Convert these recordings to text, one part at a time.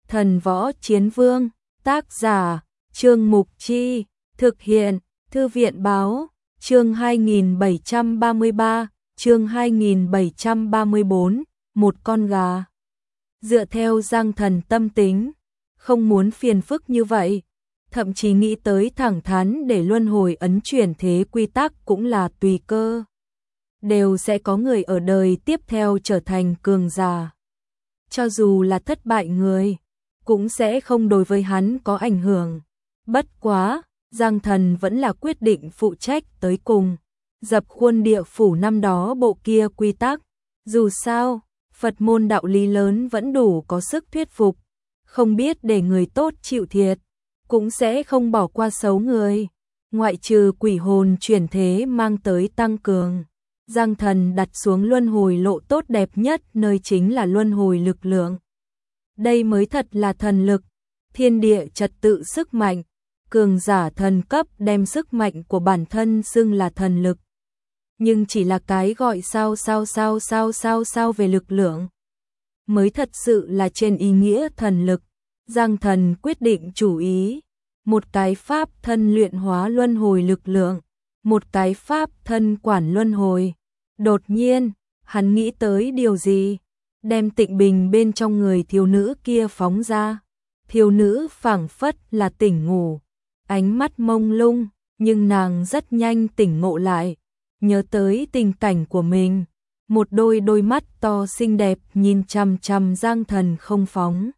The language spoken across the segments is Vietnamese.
Thần Võ Chiến Vương, tác giả, Trương Mục Chi, thực hiện, Thư viện Báo, chương 2733, chương 2734, một con gà. Dựa theo Giang Thần tâm tính, không muốn phiền phức như vậy, thậm chí nghĩ tới thẳng thắn để luân hồi ấn chuyển thế quy tắc cũng là tùy cơ. Đều sẽ có người ở đời tiếp theo trở thành cường giả. Cho dù là thất bại người, cũng sẽ không đối với hắn có ảnh hưởng. Bất quá, Giang Thần vẫn là quyết định phụ trách tới cùng, dập khuôn địa phủ năm đó bộ kia quy tắc. Dù sao, Phật môn đạo lý lớn vẫn đủ có sức thuyết phục, không biết để người tốt chịu thiệt, cũng sẽ không bỏ qua xấu người. Ngoại trừ quỷ hồn chuyển thế mang tới tăng cường, Giang Thần đặt xuống luân hồi lộ tốt đẹp nhất nơi chính là luân hồi lực lượng. Đây mới thật là thần lực, thiên địa trật tự sức mạnh, cường giả thần cấp đem sức mạnh của bản thân xưng là thần lực. Nhưng chỉ là cái gọi sao về lực lượng, mới thật sự là trên ý nghĩa thần lực. Giang Thần quyết định chủ ý, một cái pháp thân luyện hóa luân hồi lực lượng, một cái pháp thân quản luân hồi. Đột nhiên, hắn nghĩ tới điều gì, đem Tịnh Bình bên trong người thiếu nữ kia phóng ra. Thiếu nữ phảng phất là tỉnh ngủ, ánh mắt mông lung, nhưng nàng rất nhanh tỉnh ngộ lại, nhớ tới tình cảnh của mình, một đôi mắt to xinh đẹp nhìn chằm chằm Giang Thần không phóng.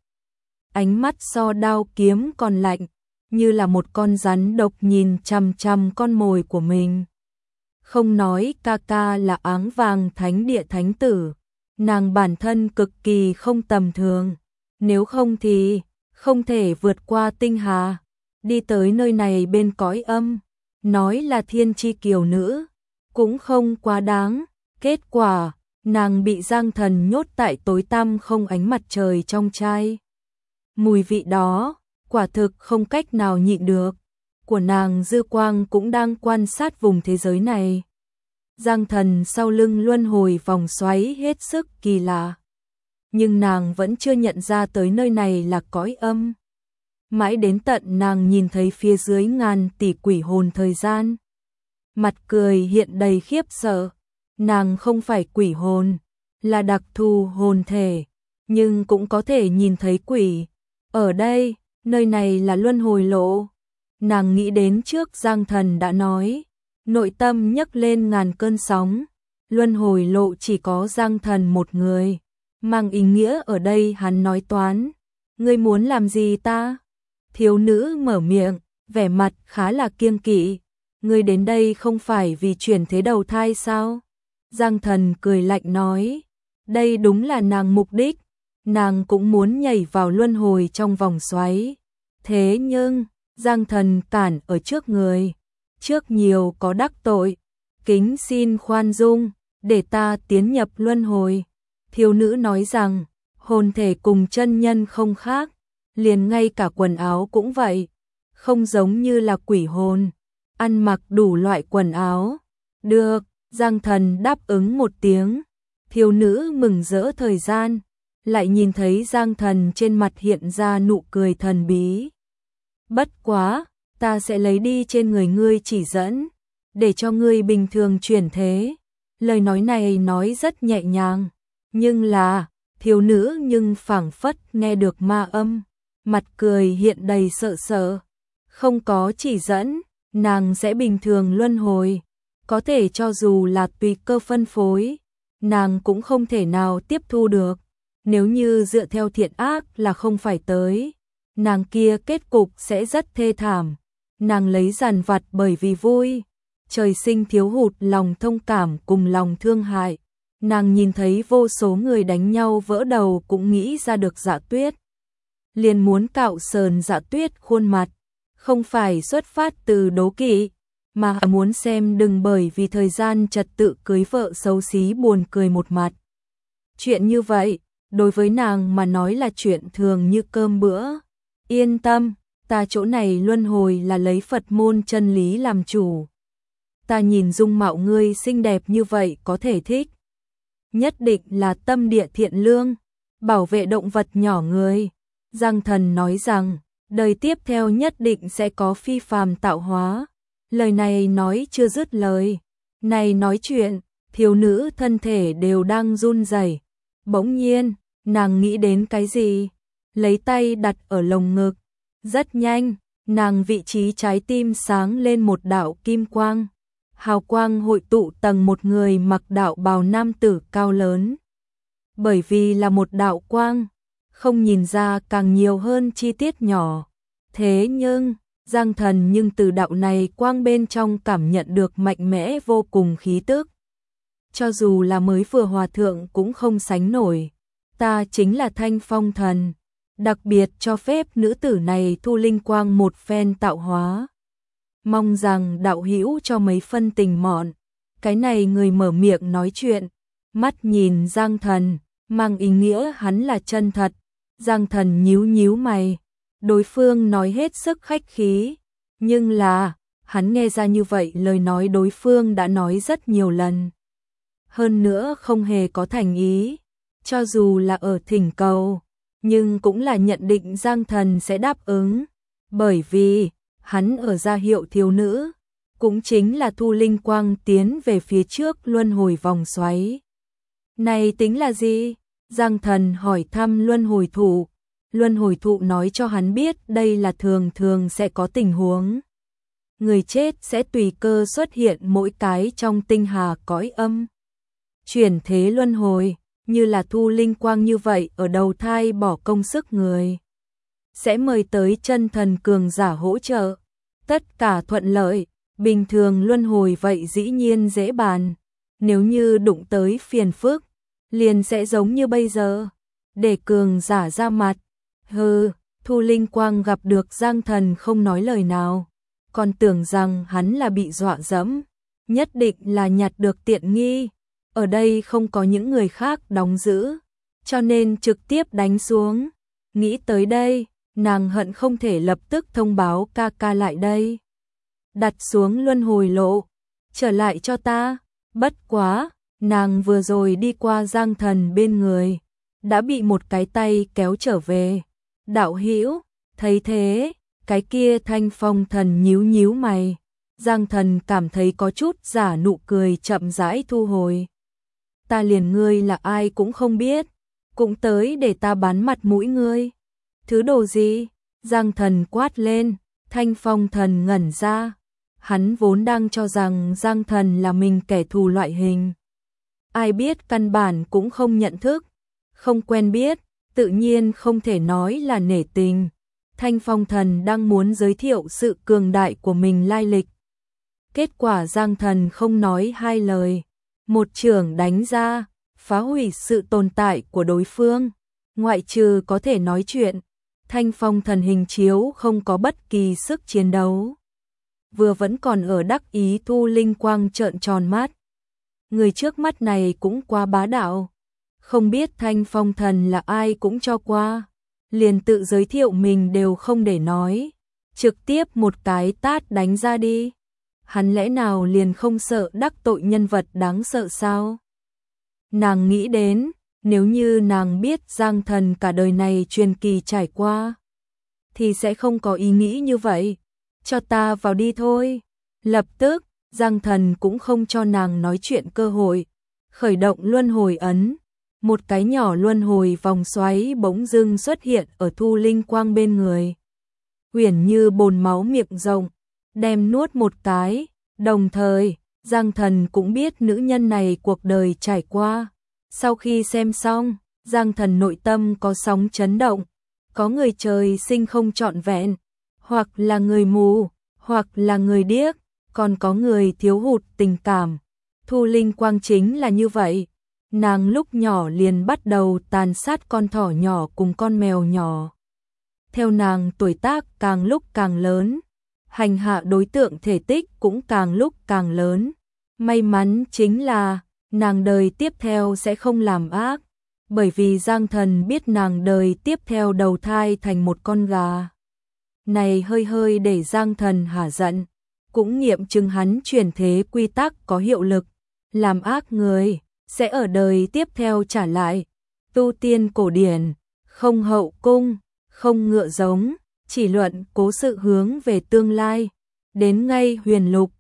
Ánh mắt so đao kiếm còn lạnh, như là một con rắn độc nhìn chằm chằm con mồi của mình. Không nói ca ca là Áng Vàng Thánh Địa Thánh Tử, nàng bản thân cực kỳ không tầm thường, nếu không thì không thể vượt qua tinh hà, đi tới nơi này bên cõi âm, nói là thiên chi kiều nữ, cũng không quá đáng. Kết quả, nàng bị Giang Thần nhốt tại tối tăm không ánh mặt trời trong chai. Mùi vị đó, quả thực không cách nào nhịn được, của nàng dư quang cũng đang quan sát vùng thế giới này. Giang Thần sau lưng luân hồi vòng xoáy hết sức kỳ lạ, nhưng nàng vẫn chưa nhận ra tới nơi này là cõi âm. Mãi đến tận nàng nhìn thấy phía dưới ngàn tỷ quỷ hồn thời gian, mặt cười hiện đầy khiếp sợ. Nàng không phải quỷ hồn, là đặc thù hồn thể, nhưng cũng có thể nhìn thấy quỷ. Ở đây, nơi này là luân hồi lộ. Nàng nghĩ đến trước Giang Thần đã nói, nội tâm nhấc lên ngàn cơn sóng. Luân hồi lộ chỉ có Giang Thần một người, mang ý nghĩa ở đây hắn nói toán. Ngươi muốn làm gì ta? Thiếu nữ mở miệng, vẻ mặt khá là kiêng kỵ. Ngươi đến đây không phải vì chuyển thế đầu thai sao? Giang Thần cười lạnh nói, đây đúng là nàng mục đích, nàng cũng muốn nhảy vào luân hồi trong vòng xoáy. Thế nhưng, Giang Thần cản ở trước người, trước nhiều có đắc tội, kính xin khoan dung, để ta tiến nhập luân hồi. Thiếu nữ nói rằng, hồn thể cùng chân nhân không khác, liền ngay cả quần áo cũng vậy, không giống như là quỷ hồn, ăn mặc đủ loại quần áo. Được. Giang Thần đáp ứng một tiếng, thiếu nữ mừng rỡ thời gian, lại nhìn thấy Giang Thần trên mặt hiện ra nụ cười thần bí. Bất quá, ta sẽ lấy đi trên người ngươi chỉ dẫn, để cho ngươi bình thường chuyển thế. Lời nói này nói rất nhẹ nhàng, nhưng là, thiếu nữ nhưng phảng phất nghe được ma âm, mặt cười hiện đầy sợ sợ. Không có chỉ dẫn, nàng sẽ bình thường luân hồi. Có thể cho dù là tùy cơ phân phối, nàng cũng không thể nào tiếp thu được. Nếu như dựa theo thiện ác là không phải tới, nàng kia kết cục sẽ rất thê thảm. Nàng lấy dằn vặt bởi vì vui, trời sinh thiếu hụt lòng thông cảm cùng lòng thương hại. Nàng nhìn thấy vô số người đánh nhau vỡ đầu cũng nghĩ ra được Dạ Tuyết, liền muốn cạo sờn Dạ Tuyết khuôn mặt, không phải xuất phát từ đố kỵ, mà muốn xem đừng bởi vì thời gian trật tự cưới vợ xấu xí buồn cười một mặt. Chuyện như vậy, đối với nàng mà nói là chuyện thường như cơm bữa. Yên tâm, ta chỗ này luân hồi là lấy Phật môn chân lý làm chủ. Ta nhìn dung mạo ngươi xinh đẹp như vậy có thể thích. Nhất định là tâm địa thiện lương, bảo vệ động vật nhỏ người. Giang Thần nói rằng, đời tiếp theo nhất định sẽ có phi phàm tạo hóa. Lời này nói chưa dứt lời. Này nói chuyện, thiếu nữ thân thể đều đang run rẩy. Bỗng nhiên, nàng nghĩ đến cái gì? Lấy tay đặt ở lồng ngực. Rất nhanh, nàng vị trí trái tim sáng lên một đạo kim quang. Hào quang hội tụ tầng một người mặc đạo bào nam tử cao lớn. Bởi vì là một đạo quang, không nhìn ra càng nhiều hơn chi tiết nhỏ. Thế nhưng, Giang Thần nhưng từ đạo này quang bên trong cảm nhận được mạnh mẽ vô cùng khí tức. Cho dù là mới vừa hòa thượng cũng không sánh nổi. Ta chính là Thanh Phong Thần, đặc biệt cho phép nữ tử này thu linh quang một phen tạo hóa. Mong rằng đạo hữu cho mấy phân tình mọn. Cái này người mở miệng nói chuyện, mắt nhìn Giang Thần, mang ý nghĩa hắn là chân thật. Giang Thần nhíu nhíu mày, đối phương nói hết sức khách khí, nhưng là, hắn nghe ra như vậy lời nói đối phương đã nói rất nhiều lần. Hơn nữa không hề có thành ý, cho dù là ở thỉnh cầu, nhưng cũng là nhận định Giang Thần sẽ đáp ứng, bởi vì, hắn ở gia hiệu thiếu nữ, cũng chính là thu linh quang tiến về phía trước luân hồi vòng xoáy. Này tính là gì? Giang Thần hỏi thăm luân hồi thụ. Luân hồi thụ nói cho hắn biết đây là thường thường sẽ có tình huống. Người chết sẽ tùy cơ xuất hiện mỗi cái trong tinh hà cõi âm. Chuyển thế luân hồi, như là thu linh quang như vậy ở đầu thai bỏ công sức người. Sẽ mời tới chân thần cường giả hỗ trợ. Tất cả thuận lợi, bình thường luân hồi vậy dĩ nhiên dễ bàn. Nếu như đụng tới phiền phức, liền sẽ giống như bây giờ. Để cường giả ra mặt. Hừ, thu linh quang gặp được Giang Thần không nói lời nào. Còn tưởng rằng hắn là bị dọa dẫm. Nhất định là nhặt được tiện nghi. Ở đây không có những người khác đóng giữ. Cho nên trực tiếp đánh xuống. Nghĩ tới đây, nàng hận không thể lập tức thông báo ca ca lại đây. Đặt xuống luân hồi lộ. Trở lại cho ta. Bất quá, nàng vừa rồi đi qua Giang Thần bên người. Đã bị một cái tay kéo trở về. Đạo hữu, thấy thế, cái kia Thanh Phong Thần nhíu nhíu mày. Giang Thần cảm thấy có chút giả nụ cười chậm rãi thu hồi. Ta liền ngươi là ai cũng không biết, cũng tới để ta bán mặt mũi ngươi. Thứ đồ gì? Giang Thần quát lên, Thanh Phong Thần ngẩn ra. Hắn vốn đang cho rằng Giang Thần là mình kẻ thù loại hình. Ai biết căn bản cũng không nhận thức, không quen biết, tự nhiên không thể nói là nể tình. Thanh Phong Thần đang muốn giới thiệu sự cường đại của mình lai lịch. Kết quả Giang Thần không nói hai lời. Một chưởng đánh ra, phá hủy sự tồn tại của đối phương. Ngoại trừ có thể nói chuyện, Thanh Phong Thần hình chiếu không có bất kỳ sức chiến đấu. Vừa vẫn còn ở đắc ý thu linh quang trợn tròn mắt. Người trước mắt này cũng quá bá đạo. Không biết Thanh Phong Thần là ai cũng cho qua. Liền tự giới thiệu mình đều không để nói. Trực tiếp một cái tát đánh ra đi. Hắn lẽ nào liền không sợ đắc tội nhân vật đáng sợ sao? Nàng nghĩ đến, nếu như nàng biết Giang Thần cả đời này truyền kỳ trải qua, thì sẽ không có ý nghĩ như vậy. Cho ta vào đi thôi. Lập tức, Giang Thần cũng không cho nàng nói chuyện cơ hội. Khởi động luân hồi ấn. Một cái nhỏ luân hồi vòng xoáy bỗng dưng xuất hiện ở thu linh quang bên người. Huyền như bồn máu miệng rộng, đem nuốt một cái. Đồng thời, Giang Thần cũng biết nữ nhân này cuộc đời trải qua. Sau khi xem xong, Giang Thần nội tâm có sóng chấn động. Có người trời sinh không trọn vẹn, hoặc là người mù, hoặc là người điếc, còn có người thiếu hụt tình cảm. Thu linh quang chính là như vậy. Nàng lúc nhỏ liền bắt đầu tàn sát con thỏ nhỏ cùng con mèo nhỏ. Theo nàng tuổi tác càng lúc càng lớn, hành hạ đối tượng thể tích cũng càng lúc càng lớn. May mắn chính là nàng đời tiếp theo sẽ không làm ác, bởi vì Giang Thần biết nàng đời tiếp theo đầu thai thành một con gà. Này hơi hơi để Giang Thần hả giận, cũng nghiệm chứng hắn chuyển thế quy tắc có hiệu lực, làm ác người sẽ ở đời tiếp theo trả lại. Tu tiên cổ điển, không hậu cung, không ngựa giống, chỉ luận cố sự hướng về tương lai. Đến ngay Huyền Lục,